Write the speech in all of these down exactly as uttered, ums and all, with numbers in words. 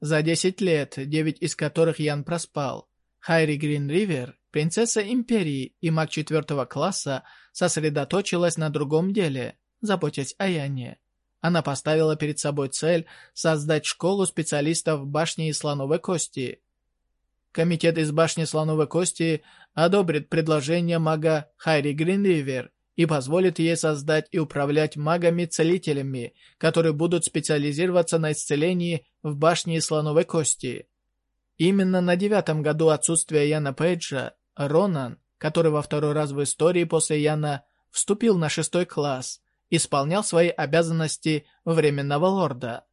За десять лет, девять из которых Ян проспал, Хайри Гринривер, принцесса Империи и маг четвертого класса, сосредоточилась на другом деле, заботясь о Яне. Она поставила перед собой цель создать школу специалистов в башне из слоновой кости. Комитет из башни слоновой кости одобрит предложение мага Хайри Гринривер и позволит ей создать и управлять магами-целителями, которые будут специализироваться на исцелении в башне из слоновой кости. Именно на девятом году отсутствия Яна Пейджа Ронан, который во второй раз в истории после Яна вступил на шестой класс, исполнял свои обязанности временного лорда.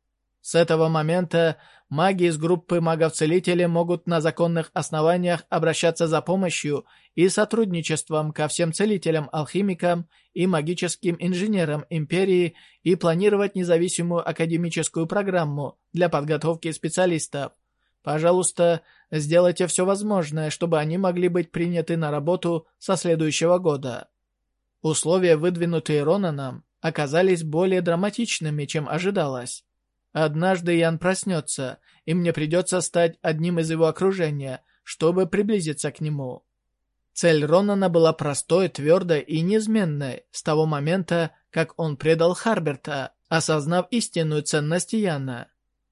С этого момента маги из группы магов-целителей могут на законных основаниях обращаться за помощью и сотрудничеством ко всем целителям-алхимикам и магическим инженерам Империи и планировать независимую академическую программу для подготовки специалистов. Пожалуйста, сделайте все возможное, чтобы они могли быть приняты на работу со следующего года. Условия, выдвинутые Ронаном, оказались более драматичными, чем ожидалось. Однажды Ян проснется, и мне придется стать одним из его окружения, чтобы приблизиться к нему. Цель Ронана была простой, твердой и неизменной с того момента, как он предал Харберта, осознав истинную ценность Яна.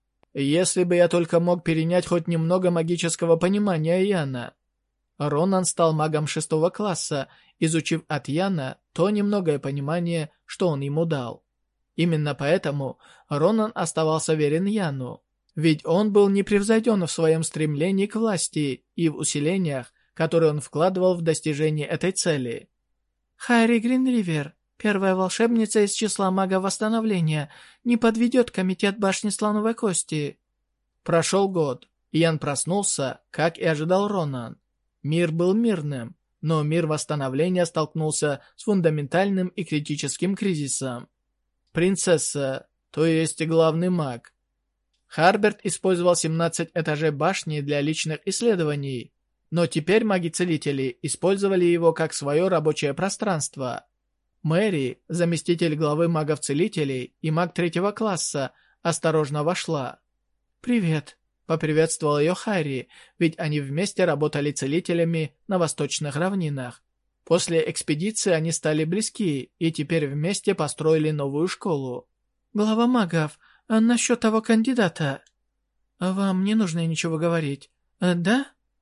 Если бы я только мог перенять хоть немного магического понимания Яна. Ронан стал магом шестого класса, изучив от Яна то немногое понимание, что он ему дал. Именно поэтому Ронан оставался верен Яну, ведь он был непревзойден в своем стремлении к власти и в усилениях, которые он вкладывал в достижение этой цели. Хайри Гринривер, первая волшебница из числа магов восстановления, не подведет комитет башни слоновой кости. Прошел год, и Ян проснулся, как и ожидал Ронан. Мир был мирным, но мир восстановления столкнулся с фундаментальным и критическим кризисом. Принцесса, то есть главный маг. Харберт использовал семнадцать этажей башни для личных исследований, но теперь маги-целители использовали его как свое рабочее пространство. Мэри, заместитель главы магов-целителей и маг третьего класса, осторожно вошла. «Привет», — поприветствовал ее Хайри, ведь они вместе работали целителями на восточных равнинах. После экспедиции они стали близки и теперь вместе построили новую школу. «Глава магов, а насчет того кандидата?» «Вам не нужно ничего говорить, да?»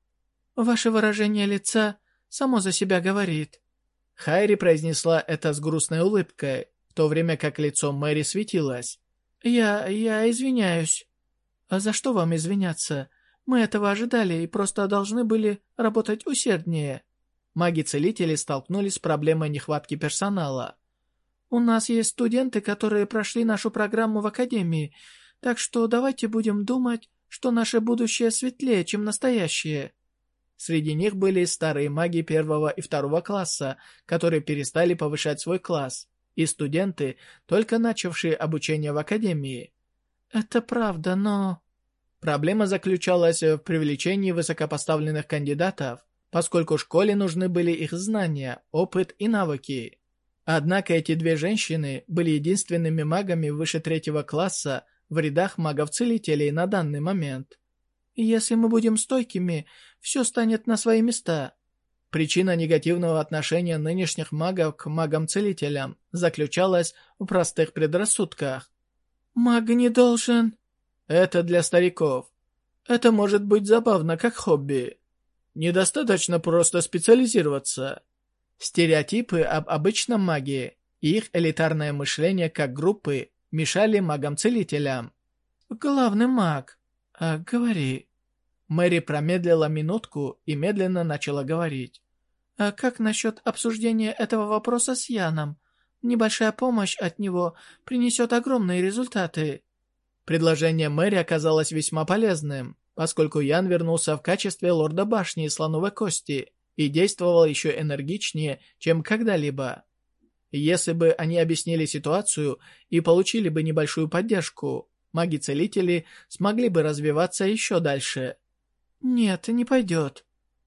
«Ваше выражение лица само за себя говорит». Хайри произнесла это с грустной улыбкой, в то время как лицо Мэри светилось. «Я... я извиняюсь». «А за что вам извиняться? Мы этого ожидали и просто должны были работать усерднее». Маги-целители столкнулись с проблемой нехватки персонала. «У нас есть студенты, которые прошли нашу программу в академии, так что давайте будем думать, что наше будущее светлее, чем настоящее». Среди них были старые маги первого и второго класса, которые перестали повышать свой класс, и студенты, только начавшие обучение в академии. «Это правда, но...» Проблема заключалась в привлечении высокопоставленных кандидатов, поскольку школе нужны были их знания, опыт и навыки. Однако эти две женщины были единственными магами выше третьего класса в рядах магов-целителей на данный момент. «Если мы будем стойкими, все станет на свои места». Причина негативного отношения нынешних магов к магам-целителям заключалась в простых предрассудках. «Маг не должен...» «Это для стариков. Это может быть забавно, как хобби. Недостаточно просто специализироваться». Стереотипы об обычном маге и их элитарное мышление как группы мешали магам-целителям. «Главный маг. А, говори». Мэри промедлила минутку и медленно начала говорить. «А как насчет обсуждения этого вопроса с Яном? Небольшая помощь от него принесет огромные результаты». Предложение Мэри оказалось весьма полезным, поскольку Ян вернулся в качестве лорда башни из слоновой кости и действовал еще энергичнее, чем когда-либо. Если бы они объяснили ситуацию и получили бы небольшую поддержку, маги-целители смогли бы развиваться еще дальше. «Нет, не пойдет».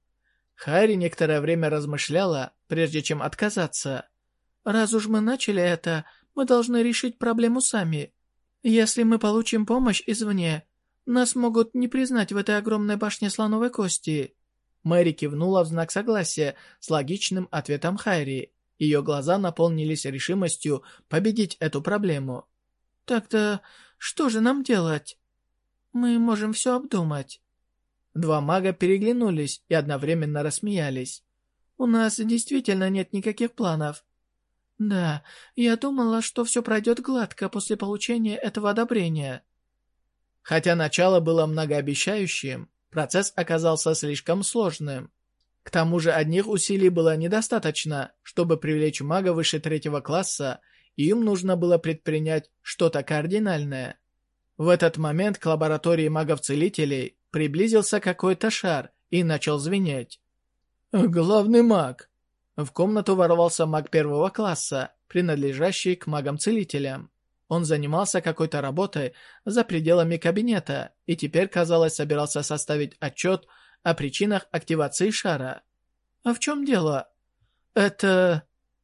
Хайри некоторое время размышляла, прежде чем отказаться. «Раз уж мы начали это, мы должны решить проблему сами. Если мы получим помощь извне, Нас могут не признать в этой огромной башне слоновой кости». Мэри кивнула в знак согласия с логичным ответом Хайри. Ее глаза наполнились решимостью победить эту проблему. «Тогда что же нам делать?» «Мы можем все обдумать». Два мага переглянулись и одновременно рассмеялись. «У нас действительно нет никаких планов». «Да, я думала, что все пройдет гладко после получения этого одобрения». Хотя начало было многообещающим, процесс оказался слишком сложным. К тому же одних усилий было недостаточно, чтобы привлечь мага выше третьего класса, и им нужно было предпринять что-то кардинальное. В этот момент к лаборатории магов-целителей приблизился какой-то шар и начал звенеть. «Главный маг!» В комнату ворвался маг первого класса, принадлежащий к магам-целителям. Он занимался какой-то работой за пределами кабинета и теперь, казалось, собирался составить отчет о причинах активации шара. «А в чем дело?» «Это...»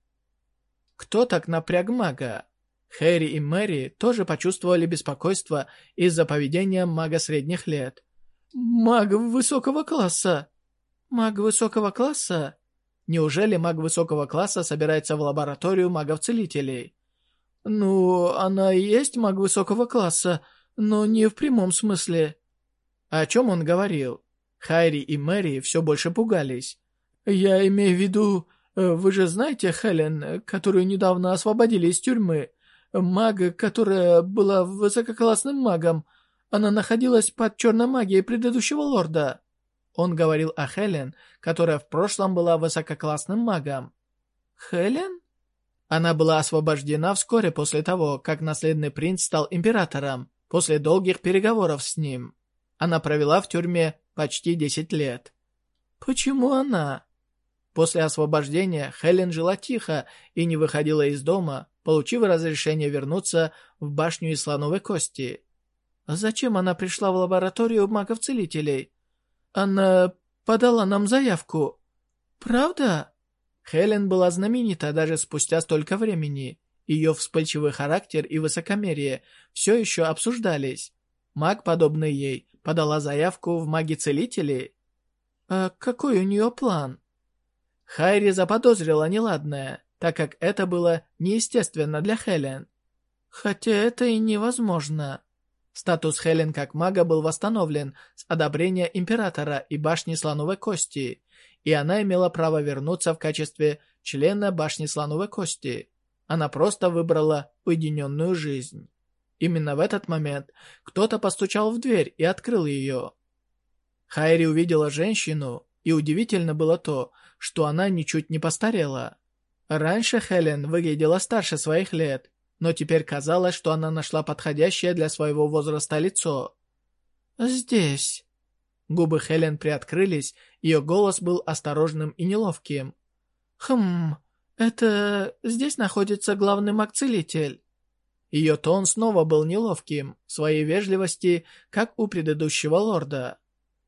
Кто так напряг мага? Хэри и Мэри тоже почувствовали беспокойство из-за поведения мага средних лет. «Маг высокого класса!» «Маг высокого класса?» Неужели маг высокого класса собирается в лабораторию магов-целителей? «Ну, она и есть маг высокого класса, но не в прямом смысле». О чем он говорил? Хайри и Мэри все больше пугались. «Я имею в виду, вы же знаете Хелен, которую недавно освободили из тюрьмы? Мага, которая была высококлассным магом. Она находилась под черной магией предыдущего лорда». Он говорил о Хелен, которая в прошлом была высококлассным магом. «Хелен?» Она была освобождена вскоре после того, как наследный принц стал императором, после долгих переговоров с ним. Она провела в тюрьме почти десять лет. «Почему она?» После освобождения Хелен жила тихо и не выходила из дома, получив разрешение вернуться в башню из слоновой кости. «Зачем она пришла в лабораторию магов-целителей?» «Она подала нам заявку». «Правда?» Хелен была знаменита даже спустя столько времени. Ее вспыльчивый характер и высокомерие все еще обсуждались. Маг, подобный ей, подала заявку в маги-целители. «А какой у нее план?» Хайри заподозрила неладное, так как это было неестественно для Хелен. «Хотя это и невозможно». Статус Хелен как мага был восстановлен с одобрения императора и башни слоновой кости, и она имела право вернуться в качестве члена башни слоновой кости. Она просто выбрала уединенную жизнь. Именно в этот момент кто-то постучал в дверь и открыл ее. Хайри увидела женщину, и удивительно было то, что она ничуть не постарела. Раньше Хелен выглядела старше своих лет, но теперь казалось, что она нашла подходящее для своего возраста лицо. «Здесь». Губы Хелен приоткрылись, ее голос был осторожным и неловким. «Хм, это... здесь находится главный маг-целитель». Ее тон снова был неловким, в своей вежливости, как у предыдущего лорда.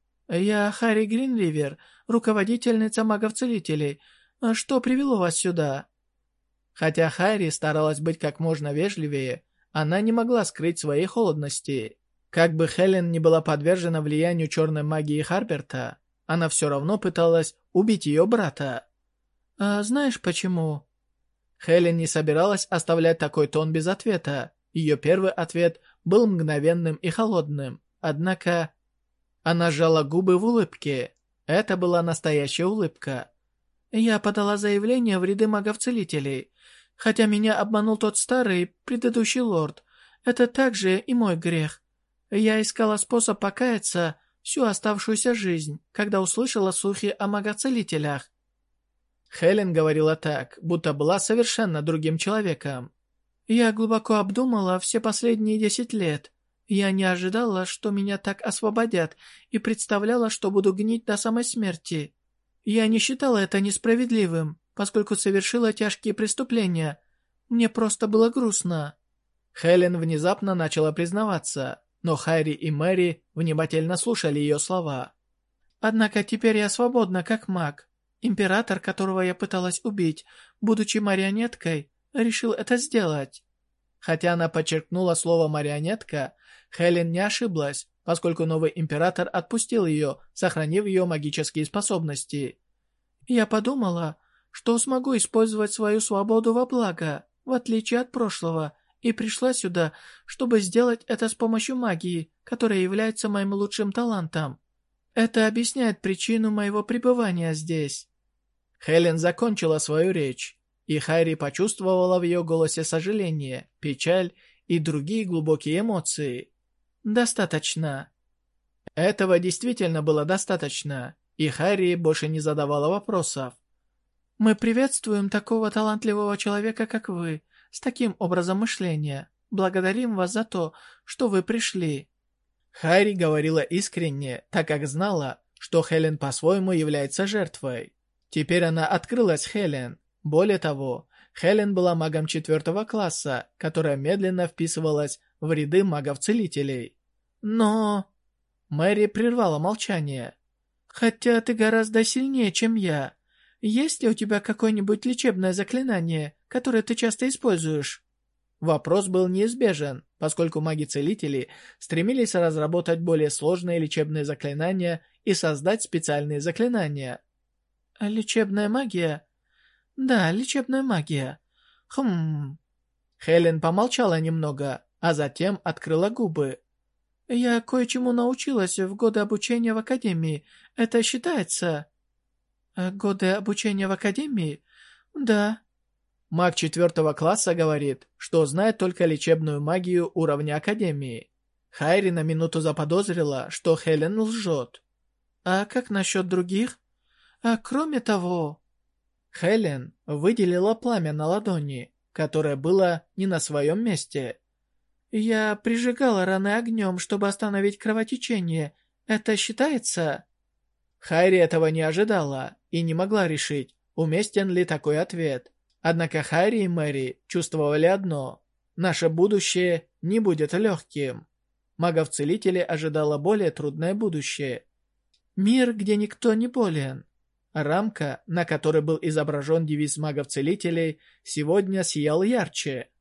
«Я Харри Гринривер, руководительница магов-целителей. Что привело вас сюда?» Хотя Хайри старалась быть как можно вежливее, она не могла скрыть своей холодности. Как бы Хелен не была подвержена влиянию черной магии Харперта, она все равно пыталась убить ее брата. «А знаешь почему?» Хелен не собиралась оставлять такой тон без ответа. Ее первый ответ был мгновенным и холодным. Однако она сжала губы в улыбке. Это была настоящая улыбка. «Я подала заявление в ряды магов-целителей. Хотя меня обманул тот старый, предыдущий лорд. Это также и мой грех. Я искала способ покаяться всю оставшуюся жизнь, когда услышала слухи о магоцелителях». Хелен говорила так, будто была совершенно другим человеком. «Я глубоко обдумала все последние десять лет. Я не ожидала, что меня так освободят, и представляла, что буду гнить до самой смерти. Я не считала это несправедливым, поскольку совершила тяжкие преступления. Мне просто было грустно». Хелен внезапно начала признаваться, но Хайри и Мэри внимательно слушали ее слова. «Однако теперь я свободна как маг. Император, которого я пыталась убить, будучи марионеткой, решил это сделать». Хотя она подчеркнула слово «марионетка», Хелен не ошиблась, поскольку новый император отпустил ее, сохранив ее магические способности. «Я подумала, что смогу использовать свою свободу во благо, в отличие от прошлого, и пришла сюда, чтобы сделать это с помощью магии, которая является моим лучшим талантом. Это объясняет причину моего пребывания здесь». Хелен закончила свою речь, и Хайри почувствовала в ее голосе сожаление, печаль и другие глубокие эмоции. «Достаточно». Этого действительно было достаточно, и Хайри больше не задавала вопросов. «Мы приветствуем такого талантливого человека, как вы, с таким образом мышления. Благодарим вас за то, что вы пришли». Хайри говорила искренне, так как знала, что Хелен по-своему является жертвой. Теперь она открылась Хелен. Более того, Хелен была магом четвертого класса, которая медленно вписывалась в ряды магов-целителей. Но... Мэри прервала молчание. «Хотя ты гораздо сильнее, чем я. Есть ли у тебя какое-нибудь лечебное заклинание, которое ты часто используешь?» Вопрос был неизбежен, поскольку маги-целители стремились разработать более сложные лечебные заклинания и создать специальные заклинания. «Лечебная магия?» «Да, лечебная магия. Хм...» Хелен помолчала немного, а затем открыла губы. «Я кое-чему научилась в годы обучения в академии. Это считается?» «Годы обучения в академии? Да». Маг четвертого класса говорит, что знает только лечебную магию уровня академии. Хайри на минуту заподозрила, что Хелен лжет. «А как насчет других? А кроме того...» Хелен выделила пламя на ладони, которое было не на своем месте. «Я прижигала раны огнем, чтобы остановить кровотечение. Это считается?» Хайри этого не ожидала и не могла решить, уместен ли такой ответ. Однако Хайри и Мэри чувствовали одно: наше будущее не будет легким. Магов-целителей ожидало более трудное будущее. Мир, где никто не болен. Рамка, на которой был изображен девиз магов-целителей, сегодня сиял ярче.